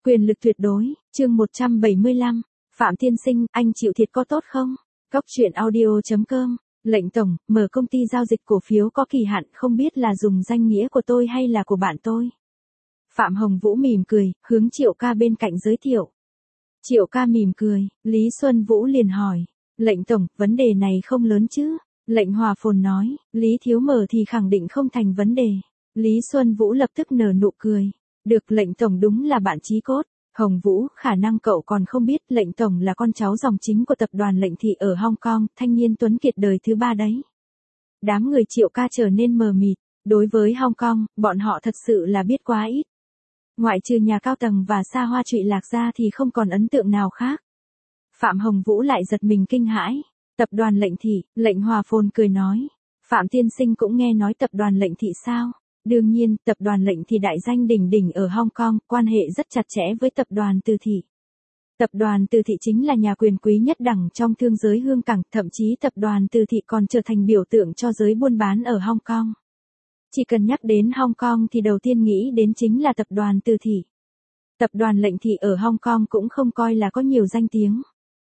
Quyền lực tuyệt đối, chương 175. Phạm Tiên Sinh, anh chịu thiệt có tốt không? Cóc truyện audio.com. Lệnh tổng, mở công ty giao dịch cổ phiếu có kỳ hạn, không biết là dùng danh nghĩa của tôi hay là của bạn tôi. Phạm Hồng Vũ mỉm cười, hướng Triệu Ca bên cạnh giới thiệu. Triệu Ca mỉm cười, Lý Xuân Vũ liền hỏi. Lệnh tổng, vấn đề này không lớn chứ? Lệnh Hòa Phồn nói, Lý Thiếu mở thì khẳng định không thành vấn đề. Lý Xuân Vũ lập tức nở nụ cười. Được, lệnh tổng đúng là bạn chí cốt. Hồng Vũ, khả năng cậu còn không biết lệnh tổng là con cháu dòng chính của tập đoàn Lệnh Thị ở Hong Kong, thanh niên tuấn kiệt đời thứ 3 đấy. Đám người Triệu Ca trở nên mờ mịt, đối với Hong Kong, bọn họ thật sự là biết quá ít. Ngoại trừ nhà cao tầng và xa hoa trụy lạc ra thì không còn ấn tượng nào khác. Phạm Hồng Vũ lại giật mình kinh hãi. Tập đoàn Lệnh Thị, Lệnh Hòa Phồn cười nói. Phạm tiên sinh cũng nghe nói tập đoàn Lệnh Thị sao? Đương nhiên, tập đoàn Lệnh Thị đại danh đỉnh đỉnh ở Hong Kong, quan hệ rất chặt chẽ với tập đoàn Từ Thị. Tập đoàn Từ Thị chính là nhà quyền quý nhất đẳng trong thương giới hương cảng, thậm chí tập đoàn Từ Thị còn trở thành biểu tượng cho giới buôn bán ở Hong Kong. Chỉ cần nhắc đến Hong Kong thì đầu tiên nghĩ đến chính là tập đoàn Từ Thị. Tập đoàn Lệnh Thị ở Hong Kong cũng không coi là có nhiều danh tiếng.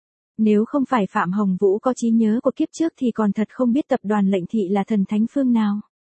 Nếu không phải Phạm Hồng Vũ có trí nhớ của kiếp trước thì còn thật không biết tập đoàn Lệnh Thị là thần thánh phương nào.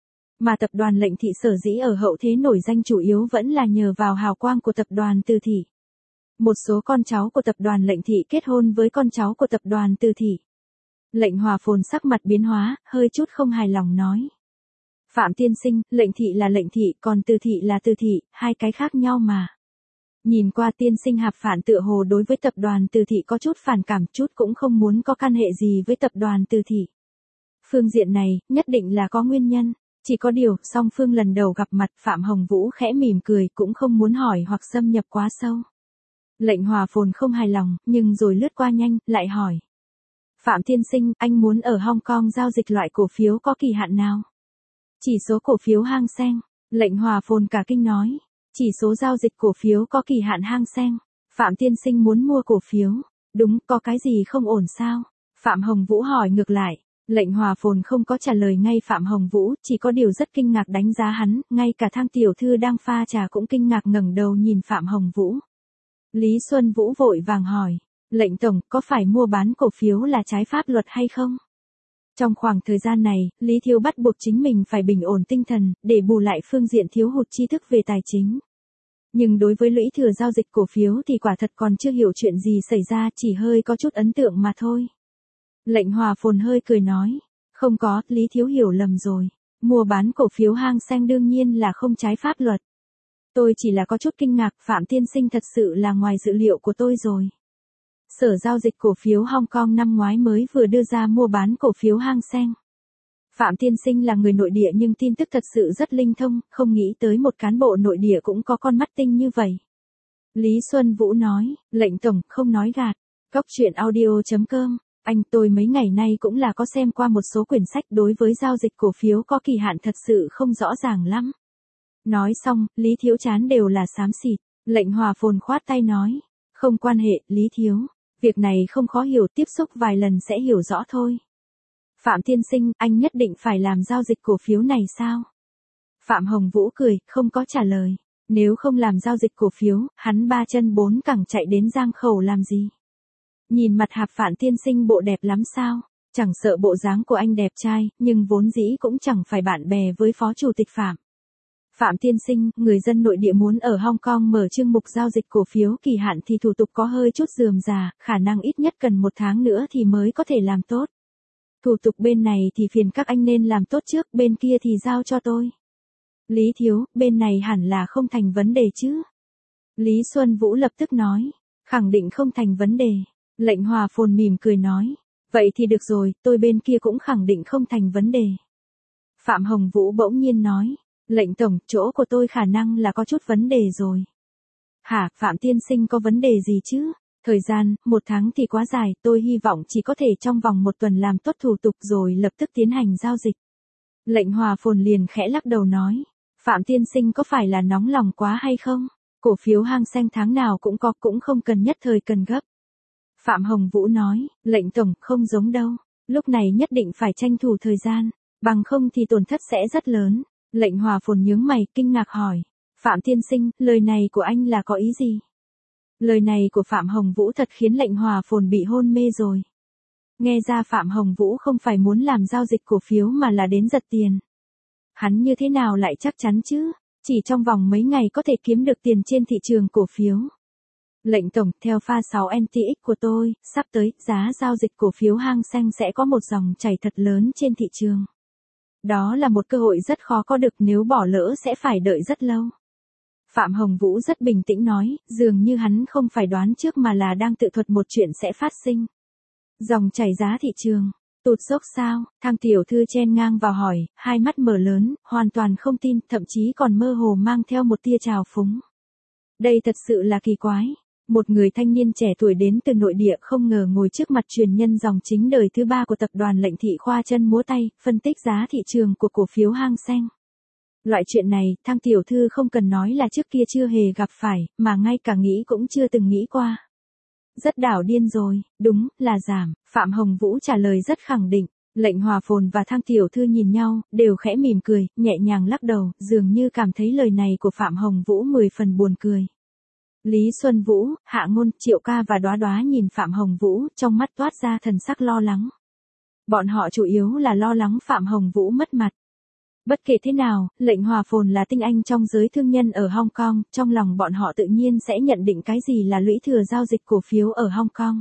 Mà tập đoàn Lệnh Thị sở dĩ ở hậu thế nổi danh chủ yếu vẫn là nhờ vào hào quang của tập đoàn Từ Thị. Một số con cháu của tập đoàn Lệnh Thị kết hôn với con cháu của tập đoàn Từ Thị. Lệnh Hòa Phồn sắc mặt biến hóa, hơi chút không hài lòng nói. Phạm tiên sinh, Lệnh Thị là Lệnh Thị, còn Từ Thị là Từ Thị, hai cái khác nhau mà. Nhìn qua tiên sinh Hạp Phản tựa hồ đối với tập đoàn Từ Thị có chút phản cảm, chút cũng không muốn có can hệ gì với tập đoàn Từ Thị. Phương diện này, nhất định là có nguyên nhân. Chỉ có điều, song phương lần đầu gặp mặt, Phạm Hồng Vũ khẽ mỉm cười, cũng không muốn hỏi hoặc xâm nhập quá sâu. Lệnh Hòa Phồn không hài lòng, nhưng rồi lướt qua nhanh, lại hỏi. Phạm tiên sinh, anh muốn ở Hong Kong giao dịch loại cổ phiếu có kỳ hạn nào? Chỉ số cổ phiếu Hang Seng. Lệnh Hòa Phồn cả kinh nói. Chỉ số giao dịch cổ phiếu có kỳ hạn Hang Seng. Phạm tiên sinh muốn mua cổ phiếu. Đúng, có cái gì không ổn sao? Phạm Hồng Vũ hỏi ngược lại. Lệnh Hòa Phồn không có trả lời ngay Phạm Hồng Vũ, chỉ có điều rất kinh ngạc đánh giá hắn, ngay cả Thang tiểu thư đang pha trà cũng kinh ngạc ngẩng đầu nhìn Phạm Hồng Vũ. Lý Xuân Vũ vội vàng hỏi, lệnh tổng, có phải mua bán cổ phiếu là trái pháp luật hay không? Trong khoảng thời gian này, Lý Thiếu bắt buộc chính mình phải bình ổn tinh thần, để bù lại phương diện thiếu hụt tri thức về tài chính. Nhưng đối với lũy thừa giao dịch cổ phiếu thì quả thật còn chưa hiểu chuyện gì xảy ra, chỉ hơi có chút ấn tượng mà thôi. Lệnh Hòa Phồn hơi cười nói, không có, Lý Thiếu hiểu lầm rồi. Mua bán cổ phiếu Hang Seng đương nhiên là không trái pháp luật. Tôi chỉ là có chút kinh ngạc, Phạm tiên sinh thật sự là ngoài dự liệu của tôi rồi. Sở giao dịch cổ phiếu Hong Kong năm ngoái mới vừa đưa ra mua bán cổ phiếu Hang Seng. Phạm tiên sinh là người nội địa nhưng tin tức thật sự rất linh thông, không nghĩ tới một cán bộ nội địa cũng có con mắt tinh như vậy. Lý Xuân Vũ nói, lệnh tổng, không nói gạt. Cóc truyện audio.com. Anh tôi mấy ngày nay cũng là có xem qua một số quyển sách, đối với giao dịch cổ phiếu có kỳ hạn thật sự không rõ ràng lắm. Nói xong, Lý Thiếu chán đều là xám xịt. Lệnh Hòa Phồn khoát tay nói. Không quan hệ, Lý Thiếu. Việc này không khó hiểu, tiếp xúc vài lần sẽ hiểu rõ thôi. Phạm tiên sinh, anh nhất định phải làm giao dịch cổ phiếu này sao? Phạm Hồng Vũ cười, không có trả lời. Nếu không làm giao dịch cổ phiếu, hắn ba chân bốn cẳng chạy đến Giang Khẩu làm gì? Nhìn mặt Hạp Phản tiên sinh bộ đẹp lắm sao? Chẳng sợ bộ dáng của anh đẹp trai, nhưng vốn dĩ cũng chẳng phải bạn bè với Phó Chủ tịch Phạm. Phạm tiên sinh, người dân nội địa muốn ở Hong Kong mở chương mục giao dịch cổ phiếu kỳ hạn thì thủ tục có hơi chút rườm rà, khả năng ít nhất cần 1 tháng nữa thì mới có thể làm tốt. Thủ tục bên này thì phiền các anh nên làm tốt trước, bên kia thì giao cho tôi. Lý Thiếu, bên này hẳn là không thành vấn đề chứ? Lý Xuân Vũ lập tức nói, khẳng định không thành vấn đề. Lệnh Hòa Phồn mỉm cười nói, vậy thì được rồi, tôi bên kia cũng khẳng định không thành vấn đề. Phạm Hồng Vũ bỗng nhiên nói, lệnh tổng, chỗ của tôi khả năng là có chút vấn đề rồi. Hả, Phạm tiên sinh có vấn đề gì chứ? Thời gian, 1 tháng thì quá dài, tôi hy vọng chỉ có thể trong vòng 1 tuần làm tốt thủ tục rồi lập tức tiến hành giao dịch. Lệnh Hòa Phồn liền khẽ lắc đầu nói, Phạm tiên sinh có phải là nóng lòng quá hay không? Cổ phiếu Hang Seng tháng nào cũng có, cũng không cần nhất thời cần gấp. Phạm Hồng Vũ nói, lệnh tổng, không giống đâu. Lúc này nhất định phải tranh thủ thời gian, bằng không thì tổn thất sẽ rất lớn. Lệnh Hòa Phồn nhướng mày, kinh ngạc hỏi. Phạm tiên sinh, lời này của anh là có ý gì? Lời này của Phạm Hồng Vũ thật khiến Lệnh Hòa Phồn bị hôn mê rồi. Nghe ra Phạm Hồng Vũ không phải muốn làm giao dịch cổ phiếu mà là đến giật tiền. Hắn như thế nào lại chắc chắn chứ? Chỉ trong vòng mấy ngày có thể kiếm được tiền trên thị trường cổ phiếu. Lệnh tổng, theo pha 6 NTX của tôi, sắp tới, giá giao dịch cổ phiếu Hang Seng sẽ có một dòng chảy thật lớn trên thị trường. Đó là một cơ hội rất khó có được, nếu bỏ lỡ sẽ phải đợi rất lâu. Phạm Hồng Vũ rất bình tĩnh nói, dường như hắn không phải đoán trước mà là đang tự thuật một chuyện sẽ phát sinh. Dòng chảy giá thị trường, tụt dốc sao? Thang tiểu thư chen ngang vào hỏi, hai mắt mở lớn, hoàn toàn không tin, thậm chí còn mơ hồ mang theo một tia trào phúng. Đây thật sự là kỳ quái. Một người thanh niên trẻ tuổi đến từ nội địa không ngờ ngồi trước mặt truyền nhân dòng chính đời thứ 3 của tập đoàn Lệnh Thị khoa chân múa tay, phân tích giá thị trường của cổ phiếu Hang Seng. Loại chuyện này, Thang tiểu thư không cần nói là trước kia chưa hề gặp phải, mà ngay cả nghĩ cũng chưa từng nghĩ qua. Rất đảo điên rồi, đúng, là giảm, Phạm Hồng Vũ trả lời rất khẳng định. Lệnh Hòa Phồn và Thang tiểu thư nhìn nhau, đều khẽ mỉm cười, nhẹ nhàng lắc đầu, dường như cảm thấy lời này của Phạm Hồng Vũ 10 phần buồn cười. Lý Xuân Vũ, Hạ Ngôn, Triệu Ca và Đóa Đóa nhìn Phạm Hồng Vũ, trong mắt toát ra thần sắc lo lắng. Bọn họ chủ yếu là lo lắng Phạm Hồng Vũ mất mặt. Bất kể thế nào, Lệnh Hòa Phồn là tinh anh trong giới thương nhân ở Hong Kong, trong lòng bọn họ tự nhiên sẽ nhận định cái gì là lũy thừa giao dịch cổ phiếu ở Hong Kong.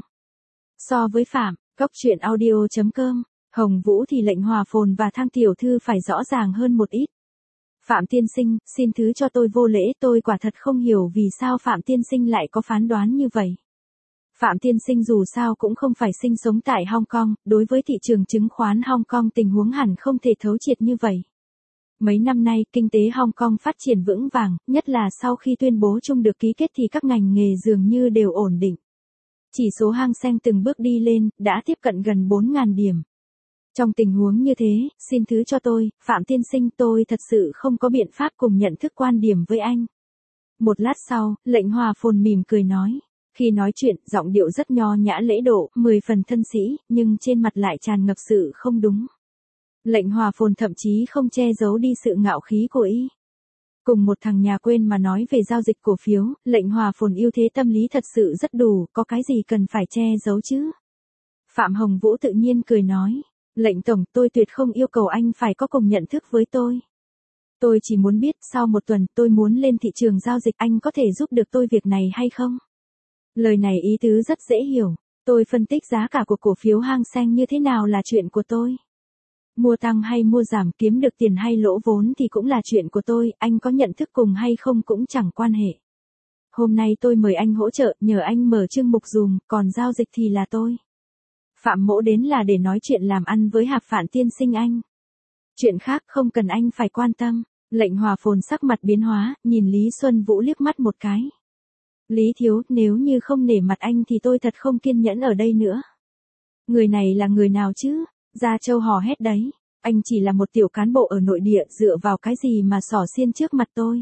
So với Phạm, Goctruyện.audio.com, Hồng Vũ thì Lệnh Hòa Phồn và Thang tiểu thư phải rõ ràng hơn một ít. Phạm tiên sinh, xin thứ cho tôi vô lễ, tôi quả thật không hiểu vì sao Phạm tiên sinh lại có phán đoán như vậy. Phạm tiên sinh dù sao cũng không phải sinh sống tại Hong Kong, đối với thị trường chứng khoán Hong Kong tình huống hẳn không thể thấu triệt như vậy. Mấy năm nay, kinh tế Hong Kong phát triển vững vàng, nhất là sau khi tuyên bố chung được ký kết thì các ngành nghề dường như đều ổn định. Chỉ số Hang Seng từng bước đi lên, đã tiếp cận gần 4.000 điểm. Trong tình huống như thế, xin thứ cho tôi, Phạm tiên sinh, tôi thật sự không có biện pháp cùng nhận thức quan điểm với anh. Một lát sau, Lệnh Hòa Phồn mỉm cười nói. Khi nói chuyện, giọng điệu rất nho nhã lễ độ, 10 phần thân sĩ, nhưng trên mặt lại tràn ngập sự không đúng. Lệnh Hòa Phồn thậm chí không che giấu đi sự ngạo khí của y. Cùng một thằng nhà quên mà nói về giao dịch cổ phiếu, Lệnh Hòa Phồn ưu thế tâm lý thật sự rất đủ, có cái gì cần phải che giấu chứ? Phạm Hồng Vũ tự nhiên cười nói. Lệnh tổng, tôi tuyệt không yêu cầu anh phải có cùng nhận thức với tôi. Tôi chỉ muốn biết sau một tuần tôi muốn lên thị trường giao dịch, anh có thể giúp được tôi việc này hay không? Lời này ý tứ rất dễ hiểu. Tôi phân tích giá cả của cổ phiếu Hang Seng như thế nào là chuyện của tôi. Mua tăng hay mua giảm, kiếm được tiền hay lỗ vốn thì cũng là chuyện của tôi, anh có nhận thức cùng hay không cũng chẳng quan hệ. Hôm nay tôi mời anh hỗ trợ, nhờ anh mở chương mục dùm, còn giao dịch thì là tôi. Phạm mỗ đến là để nói chuyện làm ăn với Hạp Phạn tiên sinh anh. Chuyện khác không cần anh phải quan tâm. Lệnh Hòa Phồn sắc mặt biến hóa, nhìn Lý Xuân Vũ liếc mắt một cái. Lý thiếu, nếu như không nể mặt anh thì tôi thật không kiên nhẫn ở đây nữa. Người này là người nào chứ? Gia Châu hò hét đấy. Anh chỉ là một tiểu cán bộ ở nội địa, dựa vào cái gì mà xỏ xiên trước mặt tôi?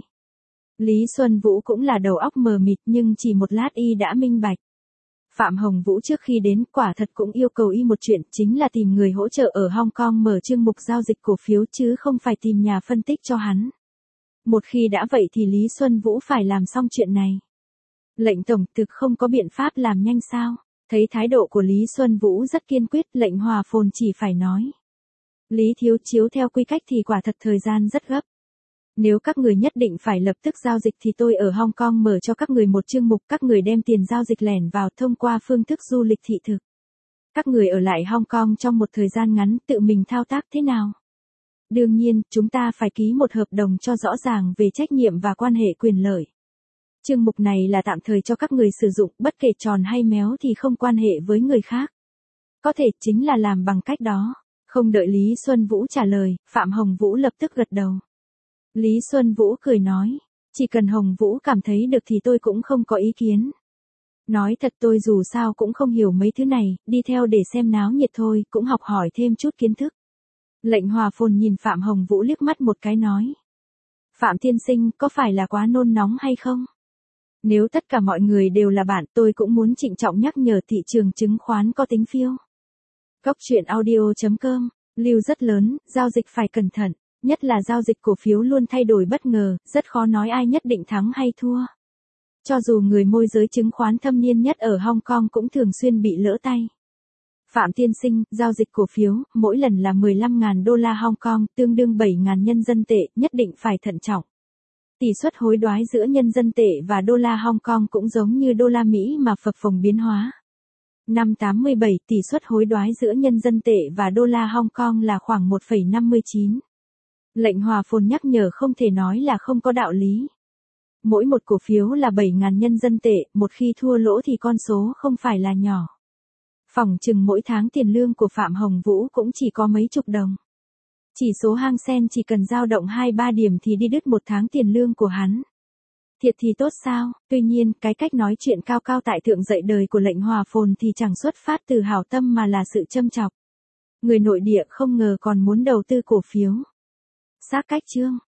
Lý Xuân Vũ cũng là đầu óc mờ mịt nhưng chỉ một lát y đã minh bạch. Phạm Hồng Vũ trước khi đến quả thật cũng yêu cầu y một chuyện, chính là tìm người hỗ trợ ở Hong Kong mở chương mục giao dịch cổ phiếu chứ không phải tìm nhà phân tích cho hắn. Một khi đã vậy thì Lý Xuân Vũ phải làm xong chuyện này. Lệnh tổng, thực không có biện pháp làm nhanh sao? Thấy thái độ của Lý Xuân Vũ rất kiên quyết, Lệnh Hòa Phồn chỉ phải nói. Lý thiếu, chiếu theo quy cách thì quả thật thời gian rất gấp. Nếu các người nhất định phải lập tức giao dịch thì tôi ở Hong Kong mở cho các người một chương mục, các người đem tiền giao dịch lẻn vào thông qua phương thức du lịch thị thực. Các người ở lại Hong Kong trong một thời gian ngắn, tự mình thao tác thế nào? Đương nhiên, chúng ta phải ký một hợp đồng cho rõ ràng về trách nhiệm và quan hệ quyền lợi. Chương mục này là tạm thời cho các người sử dụng, bất kể tròn hay méo thì không quan hệ với người khác. Có thể chính là làm bằng cách đó. Không đợi Lý Xuân Vũ trả lời, Phạm Hồng Vũ lập tức gật đầu. Lý Xuân Vũ cười nói, chỉ cần Hồng Vũ cảm thấy được thì tôi cũng không có ý kiến. Nói thật tôi dù sao cũng không hiểu mấy thứ này, đi theo để xem náo nhiệt thôi, cũng học hỏi thêm chút kiến thức. Lệnh Hòa Phồn nhìn Phạm Hồng Vũ liếc mắt một cái nói. Phạm tiên sinh, có phải là quá nôn nóng hay không? Nếu tất cả mọi người đều là bạn, tôi cũng muốn trịnh trọng nhắc nhở thị trường chứng khoán có tính phiêu. Goctruyện.audio.com, lưu rất lớn, giao dịch phải cẩn thận, nhất là giao dịch cổ phiếu luôn thay đổi bất ngờ, rất khó nói ai nhất định thắng hay thua. Cho dù người môi giới chứng khoán thâm niên nhất ở Hong Kong cũng thường xuyên bị lỡ tay. Phạm tiên sinh, giao dịch cổ phiếu, mỗi lần là 15.000 đô la Hong Kong, tương đương 7.000 nhân dân tệ, nhất định phải thận trọng. Tỷ suất hối đoái giữa nhân dân tệ và đô la Hong Kong cũng giống như đô la Mỹ mà phập phồng biến hóa. Năm 87, tỷ suất hối đoái giữa nhân dân tệ và đô la Hong Kong là khoảng 1,59. Lệnh hòa phồn nhắc nhở không thể nói là không có đạo lý. Mỗi một cổ phiếu là 7.000 nhân dân tệ, một khi thua lỗ thì con số không phải là nhỏ. Phỏng chừng mỗi tháng tiền lương của Phạm Hồng Vũ cũng chỉ có mấy chục đồng. Chỉ số Hang Seng chỉ cần dao động 2-3 điểm thì đi đứt một tháng tiền lương của hắn. Thiệt thì tốt sao, tuy nhiên cái cách nói chuyện cao cao tại thượng dạy đời của lệnh hòa phồn thì chẳng xuất phát từ hảo tâm mà là sự châm chọc. Người nội địa không ngờ còn muốn đầu tư cổ phiếu. Sát cách chương.